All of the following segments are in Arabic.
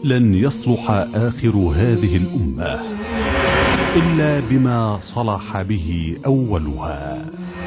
لن يصلح آخر هذه الأمة إلا بما صلح به أولها.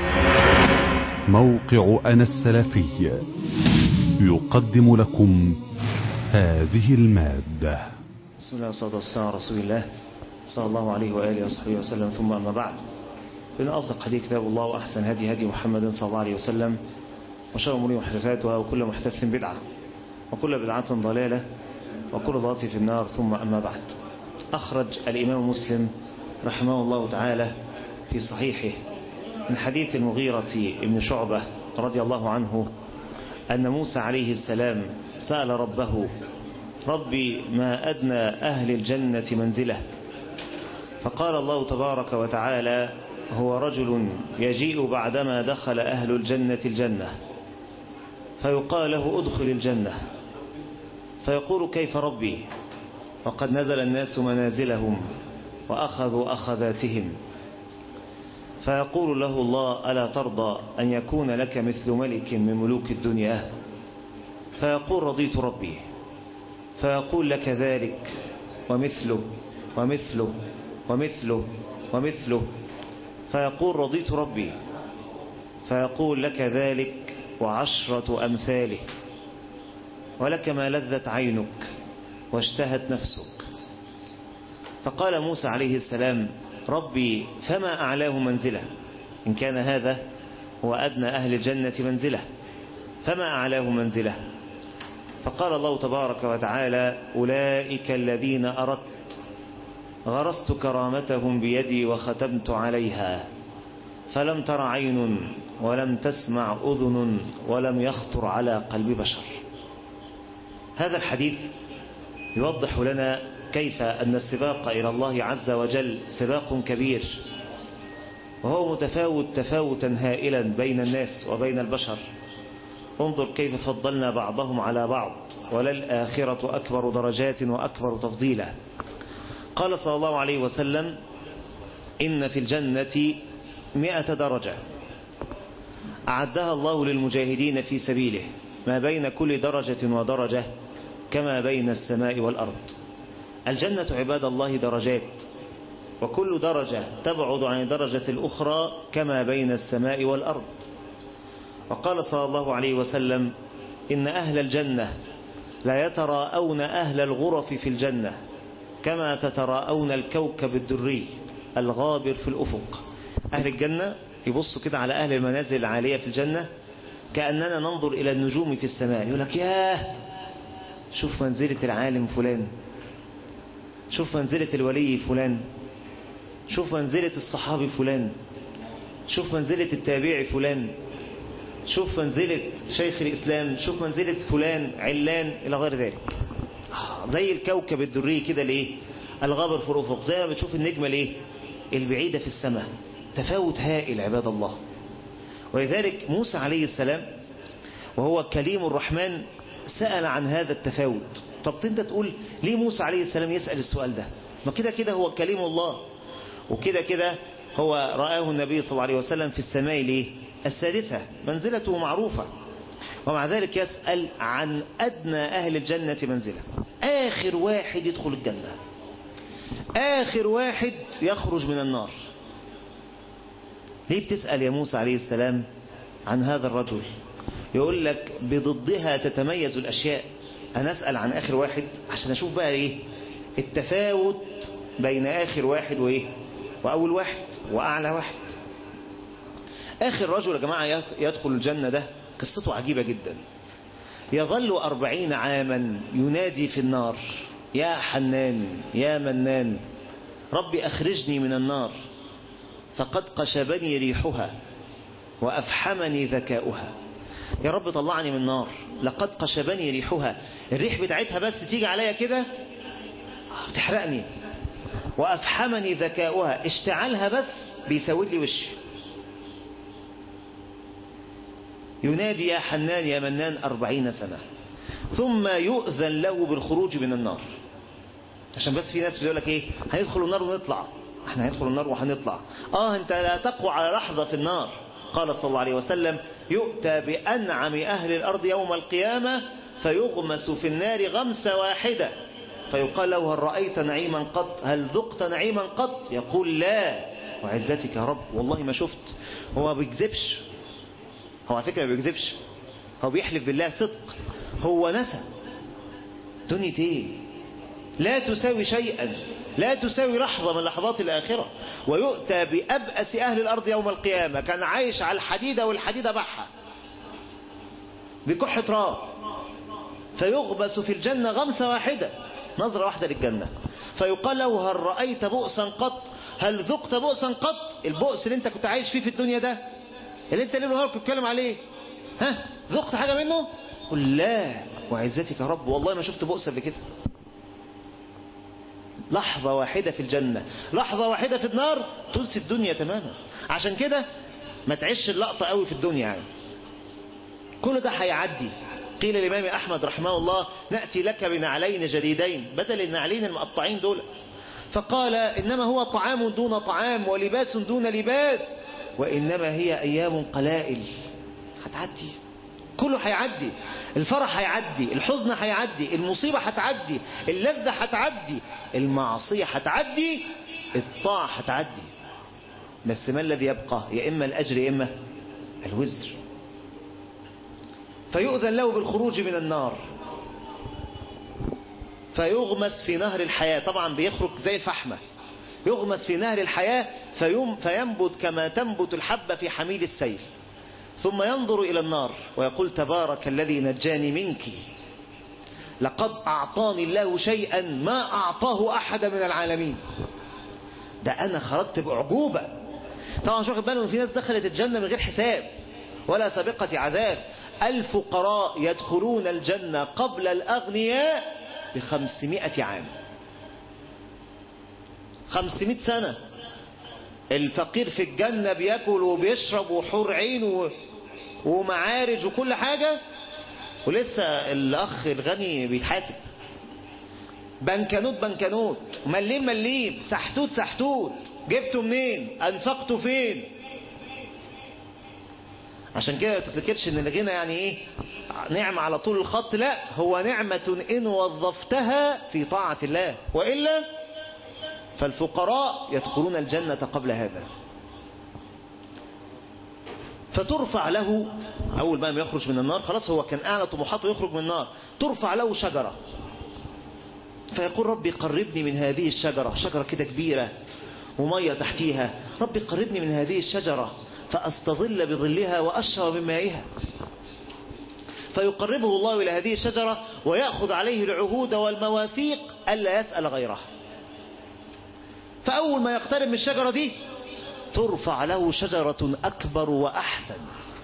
موقع أنا السلفي يقدم لكم هذه المادة. بسم الله والصلاة والسلام على رسول الله صلى الله عليه وآله وصحبه وسلم، ثم أما بعد. إن أصدق حديث كتاب الله، وأحسن هدي محمد صلى الله عليه وسلم، وشر الأمور محدثاتها، وكل محدث بدعة، وكل بدعة ضلالة، وكل ضلالة في النار، ثم أما بعد. أخرج الإمام مسلم رحمه الله تعالى في صحيحه من حديث المغيرة بن شعبة رضي الله عنه أن موسى عليه السلام سأل ربه: ربي ما أدنى أهل الجنة منزله؟ فقال الله تبارك وتعالى: هو رجل يجيء بعدما دخل أهل الجنة الجنة فيقال له: ادخل الجنة، فيقول: كيف ربي وقد نزل الناس منازلهم وأخذوا أخذاتهم؟ فيقول له الله: ألا ترضى أن يكون لك مثل ملك من ملوك الدنيا؟ فيقول: رضيت ربي. فيقول: لك ذلك ومثله ومثله ومثله ومثله. فيقول: رضيت ربي. فيقول: لك ذلك وعشرة أمثاله، ولك ما لذت عينك واشتهت نفسك. فقال موسى عليه السلام: ربي فما أعلاه منزله؟ إن كان هذا هو أدنى أهل الجنة منزله، فما أعلاه منزله؟ فقال الله تبارك وتعالى: أولئك الذين أردت غرست كرامتهم بيدي وختمت عليها، فلم تر عين ولم تسمع أذن ولم يخطر على قلب بشر. هذا الحديث يوضح لنا كيف أن السباق إلى الله عز وجل سباق كبير، وهو متفاوت تفاوتا هائلا بين الناس وبين البشر. انظر كيف فضلنا بعضهم على بعض، وللآخرة أكبر درجات وأكبر تفضيلا. قال صلى الله عليه وسلم: إن في الجنة 100 درجة أعدها الله للمجاهدين في سبيله، ما بين كل درجة ودرجة كما بين السماء والأرض. الجنة عباد الله درجات، وكل درجة تبعد عن الدرجة الأخرى كما بين السماء والأرض. وقال صلى الله عليه وسلم: إن أهل الجنة لا يتراءون أهل الغرف في الجنة كما تتراءون الكوكب الدري الغابر في الأفق. أهل الجنة يبصوا كده على أهل المنازل العالية في الجنة كأننا ننظر إلى النجوم في السماء. يقول لك: ياه، شوف منزلة العالم فلان، شوف منزلة الولي فلان، شوف منزلة الصحابي فلان، شوف منزلة التابعي فلان، شوف منزلة شيخ الإسلام، شوف منزلة فلان علان إلى غير ذلك. زي الكوكب الدري كده ليه الغابر في الأفق، زي ما بتشوف النجمة ليه البعيدة في السماء. تفاوت هائل عباد الله. ولذلك موسى عليه السلام وهو كليم الرحمن سأل عن هذا التفاوت. طب انت تقول ليه موسى عليه السلام يسأل السؤال ده؟ ما كده كده هو كليم الله، وكده كده هو رآه النبي صلى الله عليه وسلم في السماء ليه السادسة، منزلته معروفة. ومع ذلك يسأل عن أدنى أهل الجنة منزلة، آخر واحد يدخل الجنة، آخر واحد يخرج من النار. ليه بتسأل يا موسى عليه السلام عن هذا الرجل؟ يقول لك: بضدها تتميز الأشياء. أنا أسأل عن آخر واحد عشان أشوف بقى إيه التفاوت بين آخر واحد وإيه وأول واحد وأعلى واحد. آخر رجل يا جماعة يدخل الجنة ده قصته عجيبة جدا. يظل 40 عاما ينادي في النار: يا حنان يا منان، ربي أخرجني من النار، فقد قشبني ريحها وأفحمني ذكاؤها. يا رب طلعني من النار، لقد قشبني ريحها، الريح بتاعتها بس تيجي عليا كده بتحرقني. وأفحمني ذكاؤها، اشتعالها بس بيسود لي وشي. ينادي يا حنان يا منان 40 سنة، ثم يؤذن له بالخروج من النار. عشان بس في ناس بيقول لك ايه، هندخل النار ونطلع. احنا هندخل النار وهنطلع. انت لا تقوى على لحظة في النار. قال صلى الله عليه وسلم: يؤتى بأنعم أهل الأرض يوم القيامة فيغمس في النار غمسة واحدة فيقال له هل رأيت نعيما قط؟ هل ذقت نعيما قط؟ يقول لا وعزتك يا رب والله ما شفت. هو ما بيكذبش، هو على فكرة ما بيكذبش، هو بيحلف بالله صدق. هو نسى دنيا ايه؟ لا تساوي شيئا، لا تساوي لحظة من لحظات الآخرة. ويؤتى بأبأس أهل الأرض يوم القيامة، كان عايش على الحديدة والحديدة بحة بكح تراب، فيغبس في الجنة غمسة واحدة، نظرة واحدة للجنة. فيقال له هل رأيت بؤسا قط؟ هل ذقت بؤسا قط؟ البؤس اللي انت كنت عايش فيه في الدنيا ده، اللي انت ليل ونهار كنت بتتكلم عليه، ها ذقت حاجة منه؟ قل لا وعزتك يا رب والله ما شفت بؤس قبل كده. لحظة واحدة في الجنة، لحظة واحدة في النار تنسي الدنيا تماما. عشان كده ما تعيش اللقطة قوي في الدنيا يعني. كل ده هيعدي. قيل الإمام أحمد رحمه الله نأتي لك بنعلين جديدين بدل النعلين المقطعين دول، فقال إنما هو طعام دون طعام ولباس دون لباس وإنما هي أيام قلائل. هتعدي، كله هيعدي. الفرح هيعدي، الحزن هيعدي، المصيبة هتعدي، اللذة هتعدي، المعصية هتعدي، الطاعة هتعدي. بس ما الذي يبقى؟ يا إما الأجر يا إما الوزر. فيؤذن له بالخروج من النار فيغمس في نهر الحياة. طبعا بيخرج زي الفحمة، يغمس في نهر الحياة فينبت كما تنبت الحبة في حميل السيل. ثم ينظر إلى النار ويقول تبارك الذي نجاني منك، لقد أعطاني الله شيئا ما أعطاه أحد من العالمين. ده أنا خرجت بأعجوبة. طبعا مش واخد بالهم في ناس دخلت الجنة من غير حساب ولا سابقة عذاب. الفقراء يدخلون الجنة قبل الأغنياء ب500 عام، 500 سنة. الفقير في الجنة بيأكل وبيشرب وحور عين ومعارج وكل حاجة، ولسه الأخ الغني بيتحاسب. بنكنوت بنكنوت، مليم مليم، سحتوت سحتوت، جبته منين؟ أنفقته فين؟ عشان كده ما تفتكرش ان الغنى يعني ايه نعمة على طول الخط، لا، هو نعمة ان وظفتها في طاعة الله، وإلا فالفقراء يدخلون الجنة قبل هذا. فترفع له أول ما يخرج من النار، خلاص هو كان أعلى طموحاته يخرج من النار، ترفع له شجرة فيقول ربي قربني من هذه الشجرة، شجرة كده كبيرة ومية تحتيها، ربي قربني من هذه الشجرة فأستظل بظلها وأشرب من مائها. فيقربه الله إلى هذه الشجرة ويأخذ عليه العهود والمواثيق ألا يسأل غيرها. فأول ما يقترب من الشجرة دي ترفع له شجرة أكبر وأحسن.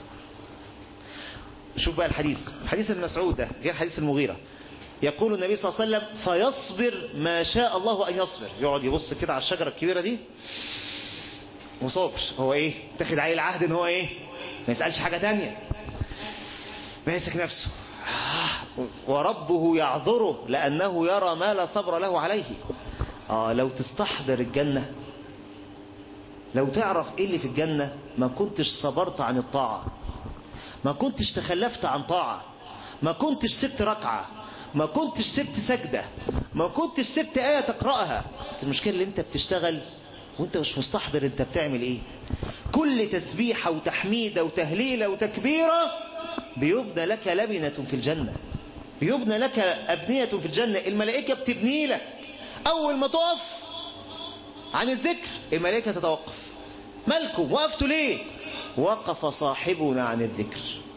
شوف بقى الحديث المسعود ده غير حديث المغيرة. يقول النبي صلى الله عليه وسلم فيصبر ما شاء الله أن يصبر، يقعد يبص كده على الشجرة الكبيرة دي وصابر. هو ايه؟ تاخد عليه العهد ان هو ايه؟ ما يسألش حاجة تانية، ما يمسك نفسه. وربه يعذره لأنه يرى ما لا صبر له عليه. لو تستحضر الجنة، لو تعرف ايه اللي في الجنة، ما كنتش صبرت عن الطاعة، ما كنتش تخلفت عن طاعة، ما كنتش سبت ركعة، ما كنتش سبت سجدة، ما كنتش سبت آية تقرأها. بس المشكلة اللي انت بتشتغل وانت مش مستحضر انت بتعمل ايه. كل تسبيحة وتحميدة وتهليلة وتكبيرة بيبنى لك لبنة في الجنة، بيبنى لك أبنية في الجنة. الملائكة بتبني لك. أول ما تقف عن الذكر الملائكة تتوقف. مالكم وقفتوا ليه؟ وقف صاحبنا عن الذكر.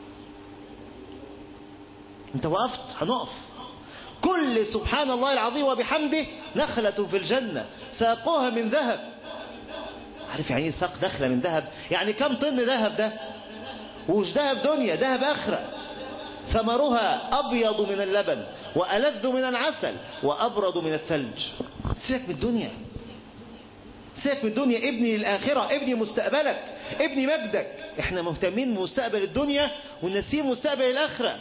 انت وقفت هنقف. كل سبحان الله العظيم وبحمده نخلة في الجنة ساقوها من ذهب. عارف يعني ايه ساق دخلة من ذهب؟ يعني كم طن ذهب ده؟ ومش ذهب دنيا، ذهب آخرة. ثمرها أبيض من اللبن وألذ من العسل وأبرد من الثلج. سيبك من الدنيا، سيبك من الدنيا، ابني للآخرة، ابني مستقبلك، ابني مجدك. احنا مهتمين بمستقبل الدنيا ونسيب مستقبل الآخرة.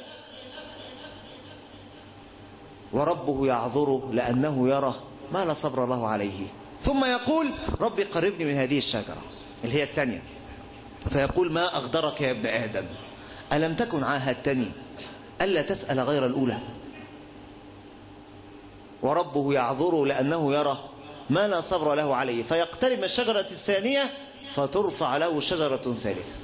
وربه يعذره لأنه يرى ما لا صبر له عليه. ثم يقول ربي قربني من هذه الشجرة اللي هي الثانية. فيقول ما أغدرك يا ابن آدم ألم تكن عاهدتني ألا تسأل غير الأولى. وربه يعذره لأنه يرى ما لا صبر له عليه، فيقترب من الشجرة الثانية فترفع له شجرة ثالثة،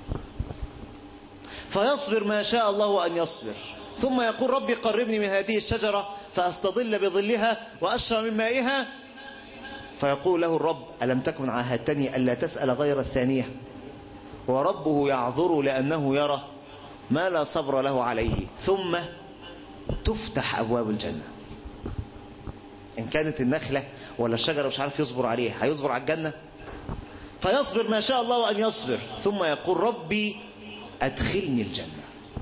فيصبر ما شاء الله أن يصبر، ثم يقول ربي قربني من هذه الشجرة فأستظل بظلها وأشرب من مائها، فيقول له الرب ألم تكن عاهدتني ألا تسأل غير الثانية؟ وربه يعذر لأنه يرى ما لا صبر له عليه، ثم تفتح أبواب الجنة. إن كانت النخلة ولا الشجرة مش عارف يصبر عليها، هيصبر على الجنة؟ فيصبر ما شاء الله أن يصبر، ثم يقول ربي أدخلني الجنة.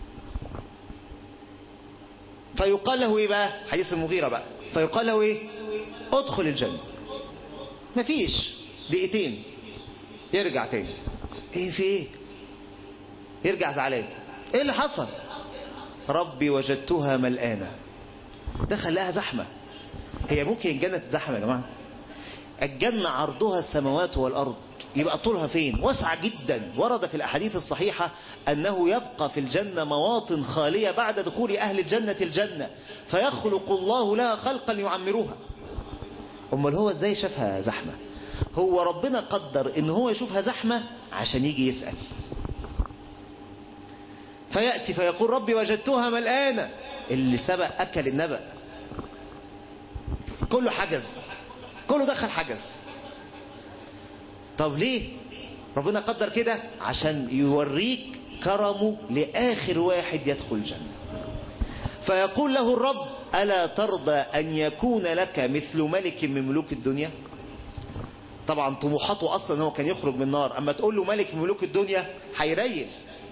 فيقال له إيه بقى؟ حديث المغيرة بقى، فيقال له إيه؟ ادخل الجنة. مفيش دقيقتين يرجع تاني. إيه في إيه؟ يرجع زعلان. إيه اللي حصل؟ ربي وجدتها ملآنة. دخل لها زحمة. هي ممكن الجنة زحمة يا جماعة؟ الجنة عرضها السماوات والأرض، يبقى طولها فين؟ واسعة جدا. ورد في الأحاديث الصحيحة أنه يبقى في الجنة مواطن خالية بعد دخول أهل الجنة الجنة، فيخلق الله لها خلقا يعمروها. أمال هو إزاي شافها زحمة؟ هو ربنا قدر إن هو يشوفها زحمة عشان يجي يسأل. فيأتي فيقول ربي وجدتها ملآنة. اللي سبق أكل النبأ، كله حجز، كله دخل حجز. طب ليه ربنا قدر كده؟ عشان يوريك كرمه لآخر واحد يدخل الجنة. فيقول له الرب ألا ترضى أن يكون لك مثل ملك من ملوك الدنيا؟ طبعا طموحاته أصلا هو كان يخرج من النار، أما تقول له ملك من ملوك الدنيا هيريل.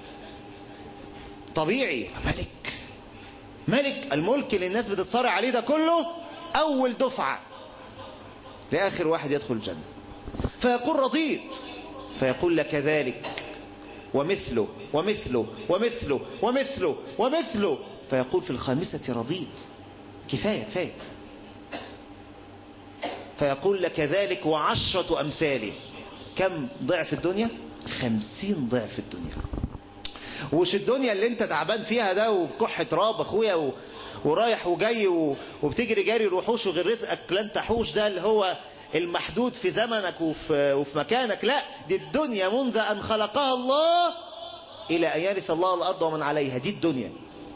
طبيعي ملك الملك اللي الناس بتتصارع عليه ده كله أول دفعة لآخر واحد يدخل الجنة. فيقول رضيت، فيقول لك ذلك ومثله ومثله ومثله ومثله ومثله، فيقول في الخامسة رضيت، كفاية. فيقول لك ذلك وعشرة أمثاله. كم ضعف الدنيا؟ 50 ضعف الدنيا. وش الدنيا اللي انت تعبان فيها ده وبكح تراب اخويا ورايح وجاي وبتجري جاري الوحوش وغير رزقك لن تحوش، ده اللي هو المحدود في زمنك وفي مكانك. لا، دي الدنيا منذ أن خلقها الله إلى أن يرث الله الأرض ومن عليها، دي الدنيا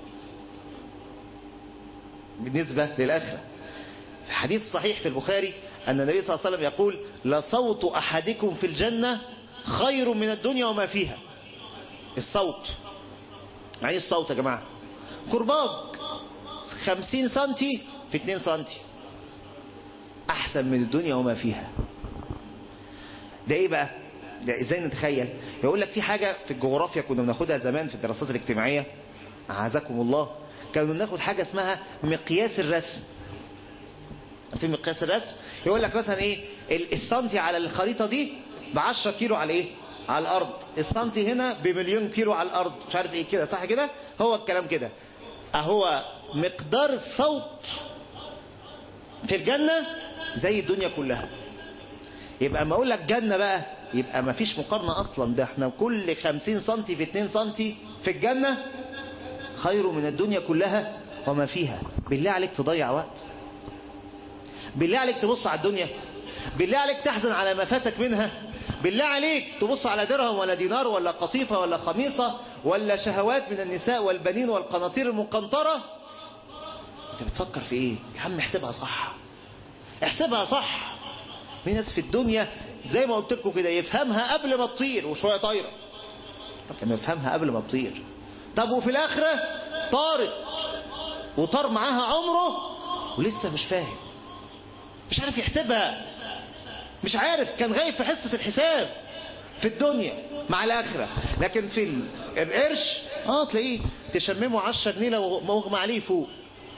بالنسبة للآخرة. حديث صحيح في البخاري أن النبي صلى الله عليه وسلم يقول لصوت أحدكم في الجنة خير من الدنيا وما فيها. الصوت يعني الصوت يا جماعة كرباج 50 سنتي في 2 سنتي أحسن من الدنيا وما فيها. ده إيه بقى؟ ده إزاي نتخيل؟ يقول لك في حاجة في الجغرافيا كنا بناخدها زمان في الدراسات الاجتماعية، أعزكم الله، كانوا بناخد حاجة اسمها مقياس الرسم. في مقياس الرسم يقول لك مثلا إيه السنتي على الخريطة دي ب10 كيلو على إيه؟ على الأرض. السنتي هنا ب1,000,000 كيلو على الأرض، مش عارف إيه كده، صح كده؟ هو الكلام كده. أهو مقدار الصوت في الجنة زي الدنيا كلها. يبقى ما اقول لك جنة بقى يبقى ما فيش مقارنة اصلا. ده احنا كل 50 سنتي في 2 سنتي في الجنة خير من الدنيا كلها وما فيها. بالله عليك تضيع وقت؟ بالله عليك تبص على الدنيا؟ بالله عليك تحزن على ما فاتك منها؟ بالله عليك تبص على درهم ولا دينار ولا قطيفة ولا خميصة ولا شهوات من النساء والبنين والقناطير المقنطرة؟ انت بتفكر في ايه يا عم؟ احسبها صح، احسبها صح. في ناس في الدنيا زي ما قلت لكم كده يفهمها قبل ما تطير وشويه طايره، لكن يفهمها قبل ما تطير. طب وفي الاخره طارت وطار معاها عمره ولسه مش فاهم، مش عارف يحسبها، مش عارف، كان غايب في حصه الحساب في الدنيا مع الاخره. لكن في القرش تلاقيه تشممه 10 جنيه لو مغمى عليه فوق.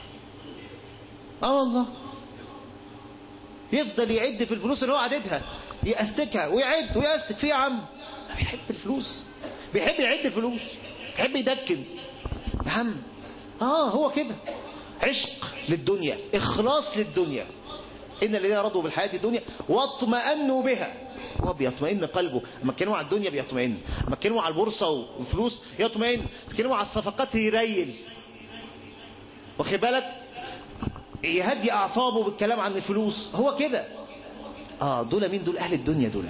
والله يفضل يعد في الفلوس اللي هو عددها، يأستكها ويعد ويأستك فيه. يا عم بيحب الفلوس، بيحب يعد الفلوس، بيحب يدكن يا عم. هو كده، عشق للدنيا، إخلاص للدنيا. إن الذين رضوا بالحياة الدنيا واطمأنوا بها. هو بيطمئن قلبه. اما اتكلموا على الدنيا بيطمئن، اما اتكلموا على البورصة والفلوس يطمئن، اتكلموا على الصفقات يريل. واخد بالك؟ يهدي أعصابه بالكلام عن الفلوس، هو كده. دول مين؟ دول أهل الدنيا دول.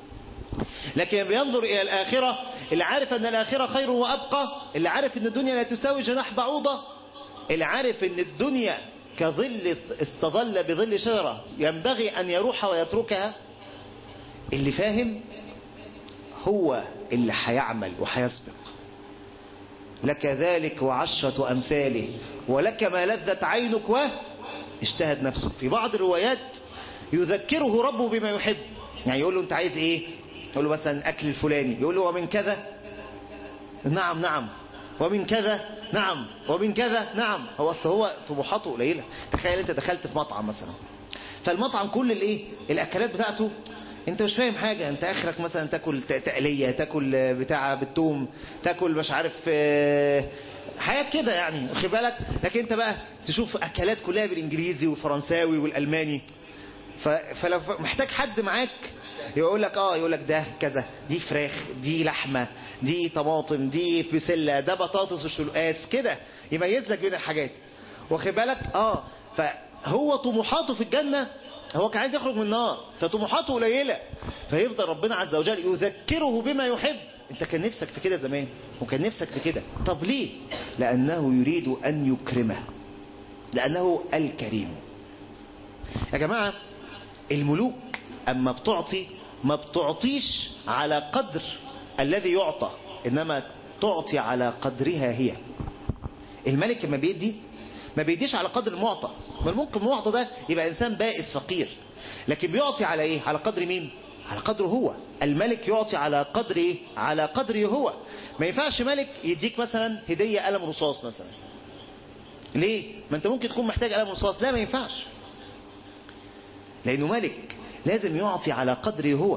لكن بينظر إلى الآخرة، اللي عارف أن الآخرة خير وأبقى، اللي عارف أن الدنيا لا تساوي جناح بعوضة، اللي عارف أن الدنيا كظل استظل بظل شجرة ينبغي أن يروح ويتركها، اللي فاهم هو اللي هيعمل وهيسبق. لك ذلك وعشرة أمثاله ولك ما لذت عينك واشتهت نفسك. في بعض الروايات يذكره ربه بما يحب، يعني يقول له أنت عايز إيه؟ يقول له مثلا أكل الفلاني، يقول له ومن كذا نعم نعم، ومن كذا نعم، ومن كذا نعم. هو أصل هو طموحاته قليلة. تخيل أنت دخلت في مطعم مثلا، فالمطعم كل الإيه الأكلات بتاعته انت مش فاهم حاجة، انت اخرك مثلا تاكل تقلية، تاكل بتاع بالثوم، تاكل مش عارف حاجات كده يعني، واخد بالك. لكن انت بقى تشوف اكلات كلها بالانجليزي والفرنساوي والالماني، فلو محتاج حد معاك يقول لك يقول لك ده كذا، دي فراخ، دي لحمة، دي طماطم، دي بسلة، ده بطاطس وشلقاس كده، يميز لك بين الحاجات، واخد بالك. فهو طموحاته في الجنة، هو كان عايز يخرج من النار، فطموحاته قليلة، فيفضل ربنا عز وجل يذكره بما يحب. انت كان نفسك في كده زمان، وكان نفسك في كده، طب ليه؟ لأنه يريد أن يكرمه، لأنه الكريم. يا جماعة الملوك أما بتعطي ما بتعطيش على قدر الذي يعطى، إنما تعطي على قدرها هي. الملك لما بيدي ما بيديش على قدر المعطى، بل ممكن المعطى ده يبقى إنسان بائس فقير، لكن بيعطي على إيه؟ على قدر مين؟ على قدره هو. الملك يعطي على قدر إيه؟ على قدره هو. ما ينفعش ملك يديك مثلا هدية قلم رصاص مثلا، ليه؟ ما أنت ممكن تكون محتاج قلم رصاص، لا ما ينفعش، لأنه ملك لازم يعطي على قدره هو.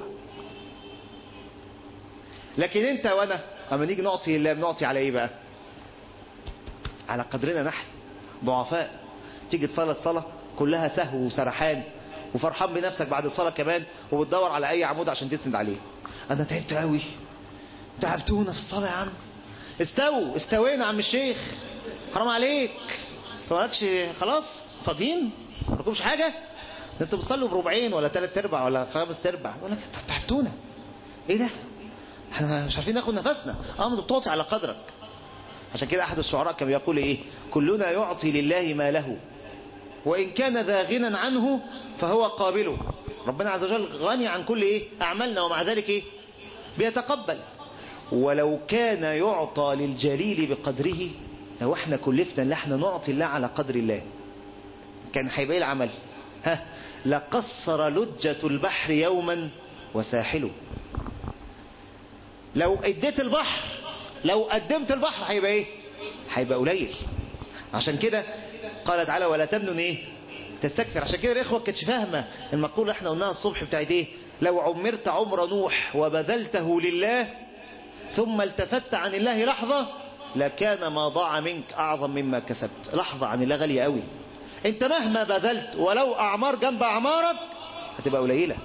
لكن أنت وأنا أما نيجي نعطي لله بنعطي على إيه بقى؟ على قدرنا نحن، ضعفاء. تيجي تصلي الصلاة كلها سهو وسرحان، وفرحان بنفسك بعد الصلاة كمان، وبتدور على أي عمود عشان تسند عليه. أنا تعبت قوي، تعبتونا في الصلاة يا عم. استوينا يا عم الشيخ، حرام عليك، فمالكش خلاص فاضيين ما لكمش حاجة، انتوا بتصلوا بربعين ولا 3/4 ولا 5/4، يقول لك تعبتونا ايه ده، احنا مش عارفين ناخد نفسنا. انت بتعطي على قدرك. عشان كده احد الشعراء كان بيقول ايه؟ كلنا يعطي لله ما له، وان كان ذا غنى عنه فهو قابله. ربنا عز وجل غني عن كل ايه اعمالنا، ومع ذلك ايه بيتقبل. ولو كان يعطى للجليل بقدره، لو احنا كلفنا ان احنا نعطي الله على قدر الله، كان هيبقى العمل لقصر لجة البحر يوما وساحله. لو اديت البحر، لو قدمت البحر هيبقى ايه؟ هيبقى قليل. عشان كده قال تعالى ولا تمنن ايه تستكثر. عشان كده الاخوه كانتش فاهمه المقوله احنا قلناها الصبح بتاعت ايه؟ لو عمرت عمر نوح وبذلته لله ثم التفت عن الله لحظه لكان ما ضاع منك اعظم مما كسبت. لحظه عن الله غاليه قوي. انت مهما بذلت ولو اعمار جنب اعمارك هتبقى قليله.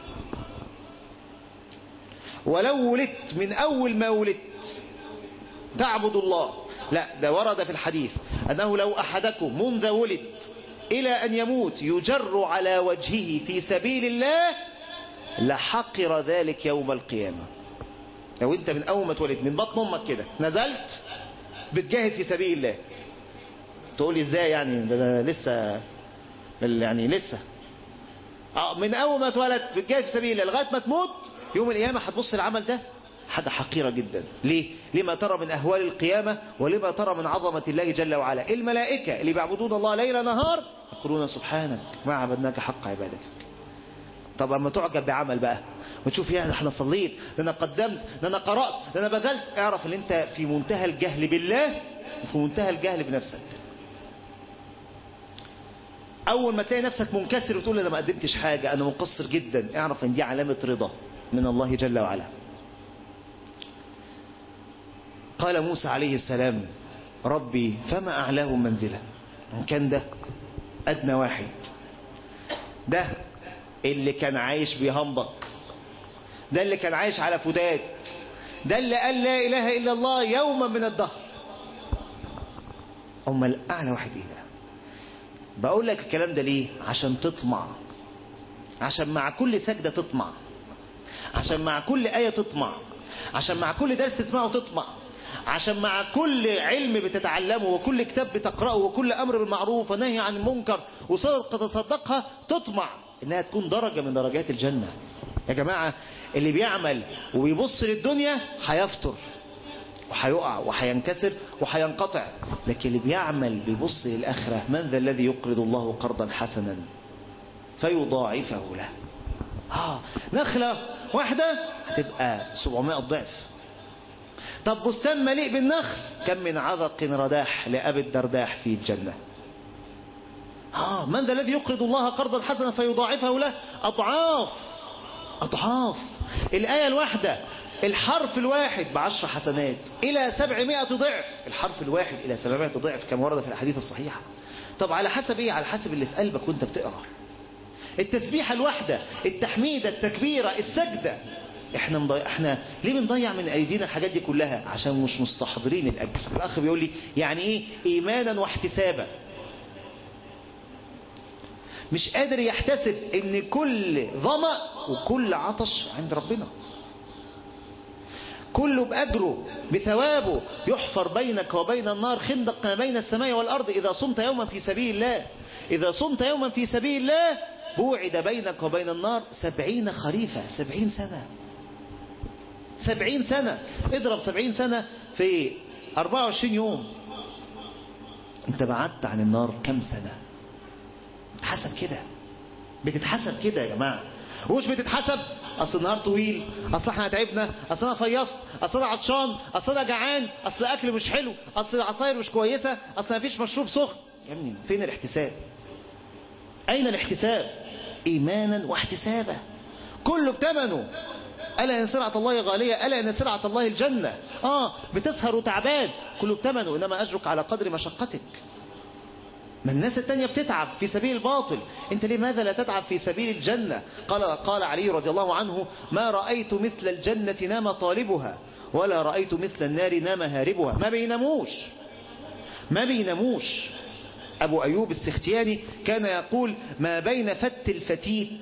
ولو ولدت من اول ما ولدت تعبد الله، لا ده ورد في الحديث انه لو احدكم منذ ولد الى ان يموت يجر على وجهه في سبيل الله لحقر ذلك يوم القيامة. لو انت من اول ما اتولدت من بطن امك كده نزلت بتجاهد في سبيل الله، تقول لي ازاي يعني؟ ده لسه يعني لسه من اول ما اتولدت بتجاهد في سبيل الله لغايه ما تموت، يوم القيامه هتبص العمل ده حاجه حقيره جدا. ليه؟ لما ترى من اهوال القيامه ولما ترى من عظمه الله جل وعلا. الملائكه اللي بيعبدون الله ليل نهار يقولون سبحانك ما عبدناك حق عبادتك. طب اما تعجب بعمل بقى وتشوف يا احنا صليت، ده انا قدمت، ده انا قرات، ده انا بذلت، اعرف ان انت في منتهى الجهل بالله وفي منتهى الجهل بنفسك. اول ما تلاقي نفسك منكسر وتقول انا ما قدمتش حاجه، انا مقصر جدا، اعرف ان دي علامه رضا من الله جل وعلا. قال موسى عليه السلام ربي فما اعلاهم منزله. كان ده ادنى واحد، ده اللي كان عايش بيهنبق، ده اللي كان عايش على فداد، ده اللي قال لا اله الا الله يوما من الدهر. امال الاعلى واحد ايه بقى؟ بقول لك الكلام ده ليه؟ عشان تطمع، عشان مع كل سجدة تطمع، عشان مع كل آية تطمع، عشان مع كل درس تسمعه تطمع، عشان مع كل علم بتتعلمه وكل كتاب بتقرأه وكل أمر بالمعروف ونهي عن المنكر وصدقة تصدقها تطمع إنها تكون درجة من درجات الجنة. يا جماعة اللي بيعمل وبيبص للدنيا هيفتر وهيقع وهينكسر وهينقطع، لكن اللي بيعمل بيبص للآخرة، من ذا الذي يقرض الله قرضا حسنا فيضاعفه له. نخلة واحدة هتبقى 700 ضعف. طب بستان مليء بالنخل، كم من عذق رداح لأبي الدرداح في الجنة. من ذا الذي يقرض الله قرضا حسنا فيضاعفه له أضعاف أضعاف. الآية الواحدة، الحرف الواحد ب10 حسنات إلى 700 ضعف، الحرف الواحد إلى 700 ضعف كما ورد في الحديث الصحيحة. طب على حسب إيه؟ على حسب اللي في قلبك وانت بتقرأ. التسبيحة الواحدة، التحميدة، التكبيرة، السجدة. احنا ليه بنضيع من ايدينا الحاجات دي كلها؟ عشان مش مستحضرين الاجر. الاخ بيقول لي يعني ايه ايمانا واحتسابا؟ مش قادر يحتسب ان كل ظمأ وكل عطش عند ربنا كله بأجره بثوابه. يحفر بينك وبين النار خندق ما بين السماء والأرض إذا صمت يوما في سبيل الله. إذا صمت يوما في سبيل الله بوعد بينك وبين النار 70 خريفة، 70 سنة. 70 سنة، اضرب 70 سنة في 24 يوم، انت بعدت عن النار كم سنة؟ بتتحسب كده، بتتحسب كده يا جماعة. ومش بتتحسب اصل النهار طويل، اصل احنا تعبنا، اصل انا فيصت، اصل انا عطشان، اصل انا جعان، اصل الاكل مش حلو، اصل العصاير مش كويسة، اصل مفيش مشروب سخن. يا ابني فين الاحتساب؟ اين الاحتساب؟ ايمانا واحتسابا، كله بتمنه. ألا إن سلعة الله غالية، ألا إن سلعة الله الجنة. بتسهر وتعبان، كله بتمنه، إنما أجرك على قدر مشقتك. ما الناس التانية بتتعب في سبيل الباطل، انت لماذا لا تتعب في سبيل الجنة؟ قال علي رضي الله عنه: ما رأيت مثل الجنة نام طالبها ولا رأيت مثل النار نام هاربها. ما بيناموش. أبو أيوب السختياني كان يقول: ما بين فت الفتيت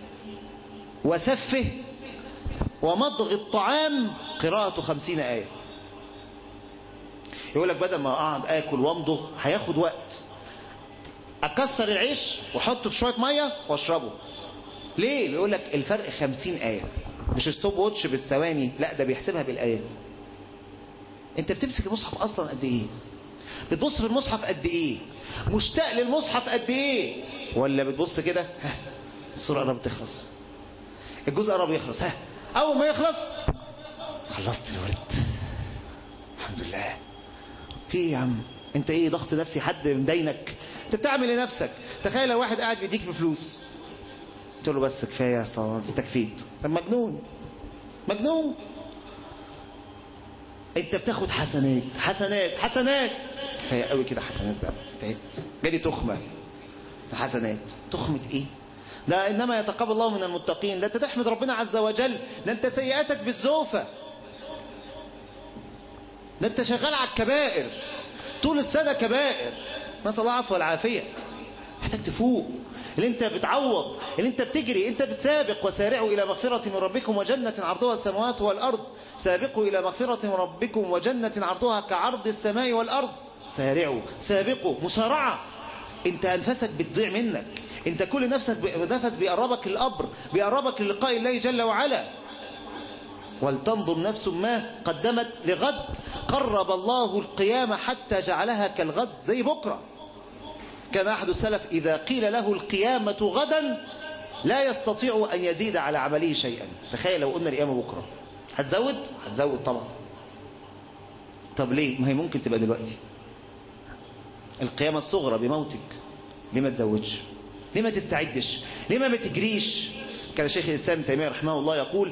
وسفه ومضغ الطعام قراءة 50 آية. يقول لك بدل ما أقعد آكل وامضغ هياخد وقت، أكسر العيش وحطه في شوية مية واشربه. ليه؟ بيقول لك الفرق 50 آية، مش ستوب ووتش بالثواني، لا ده بيحسبها بالآيات. انت بتمسك المصحف اصلا قد ايه؟ بتبص في المصحف قد ايه؟ مشتاق للمصحف قد ايه؟ ولا بتبص كده السورة قربت تخلص، الجزء قرب يخلص، اول ما يخلص خلصت الورد الحمد لله. في يا عم انت ايه ضغط نفسي؟ حد مدينك؟ انت بتعمل لنفسك. تخيل لو واحد قاعد بيديك بفلوس تقول له بس كفايه يا صاحبي انت كفيت. طب مجنون. انت بتاخد حسنات كفايه قوي كده، حسنات بقى تعبت جالي تخمه. حسنات تخمه ايه؟ ده انما يتقبل الله من المتقين. ده انت تحمد ربنا عز وجل، ده انت سيئاتك بالزوفه، ده انت شغال على الكبائر طول السنه كبائر، نسأل الله العفو والعافيه. محتاج تفوق، اللي انت بتعوض، اللي انت بتجري، انت بتسابق. وسارعوا الى مغفرة من ربكم وجنة عرضها السماوات والارض. سابقوا الى مغفرة من ربكم وجنة عرضها كعرض السماء والارض. سابقوا مسارعة. انت انفسك بتضيع منك، انت كل نفس بيقربك للقبر، بيقربك للقاء الله جل وعلا. ولتنظر نفس ما قدمت لغد. قرب الله القيامة حتى جعلها كالغد، زي بكرة. كان أحد السلف إذا قيل له القيامة غدا لا يستطيع أن يزيد على عمله شيئا. تخيل لو قلنا القيامة بكرة، هتزود طبعا. طب ليه؟ ما هي ممكن تبقى دلوقتي. القيامة الصغرى بموتك، ليه ما تزودش؟ ليه ما تستعدش؟ ليه ما تجريش؟ كان شيخ الإسلام تيمية رحمه الله يقول: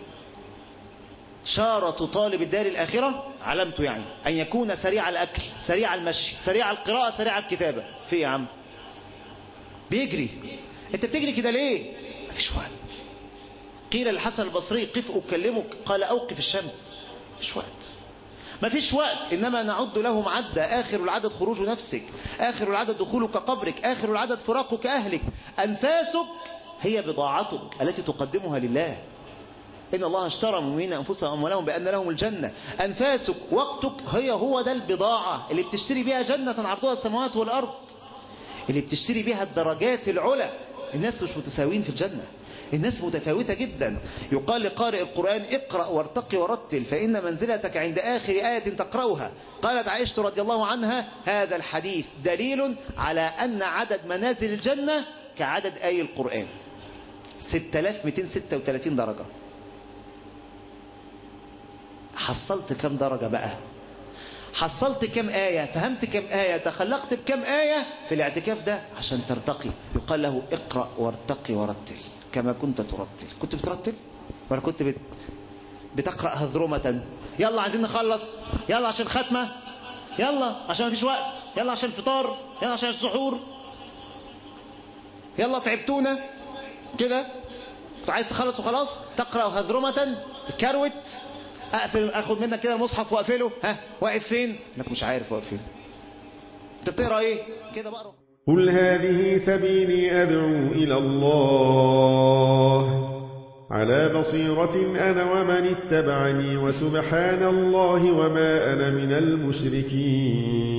شارة طالب الدار الآخرة، علامته يعني أن يكون سريع الأكل، سريع المشي، سريع القراءة، سريع الكتابة. في يا عم بيجري، انت بتجري كده ليه؟ مفيش وقت. قيل للحسن البصري: قف أكلمك، قال أوقف الشمس. مفيش وقت. ما فيش وقت، إنما نعد لهم عدة. آخر العدد خروج نفسك، آخر العدد دخولك قبرك، آخر العدد فراقك أهلك. أنفاسك هي بضاعتك التي تقدمها لله. إن الله اشترى من المؤمنين أنفسهم وأموالهم بأن لهم الجنة. أنفاسك، وقتك، هو ده البضاعة اللي بتشتري بيها جنة عرضها السماوات والأرض، اللي بتشتري بيها الدرجات العلى. الناس مش متساويين في الجنة، الناس متفاوتة جدا. يقال لقارئ القرآن اقرأ وارتقي ورتل فإن منزلتك عند آخر آية تقرأها. قالت عائشة رضي الله عنها: هذا الحديث دليل على أن عدد منازل الجنة كعدد آي القرآن، 6236 درجة. حصلت كم درجة بقى؟ حصلت كم آية؟ فهمت كم آية؟ تخلقت بكم آية في الاعتكاف ده عشان ترتقي؟ يقال له اقرأ وارتقي ورتل كما كنت ترتل. كنت بترتل ولا كنت بتقرأ هذرمة؟ يلا عايزين نخلص، يلا عشان ختمة، يلا عشان مفيش وقت، يلا عشان الفطار، يلا عشان السحور، يلا تعبتونا كده. كنت عايز تخلص وخلاص، تقرأ هذرمة، كروت، اقفل، اخد منك كده المصحف واقفله. ها واقف فين؟ انك مش عارف واقف فين. انت بتقرا ايه كده بقى؟ قل هذه سبيلي ادعو الى الله على بصيرة انا ومن اتبعني وسبحان الله وما انا من المشركين.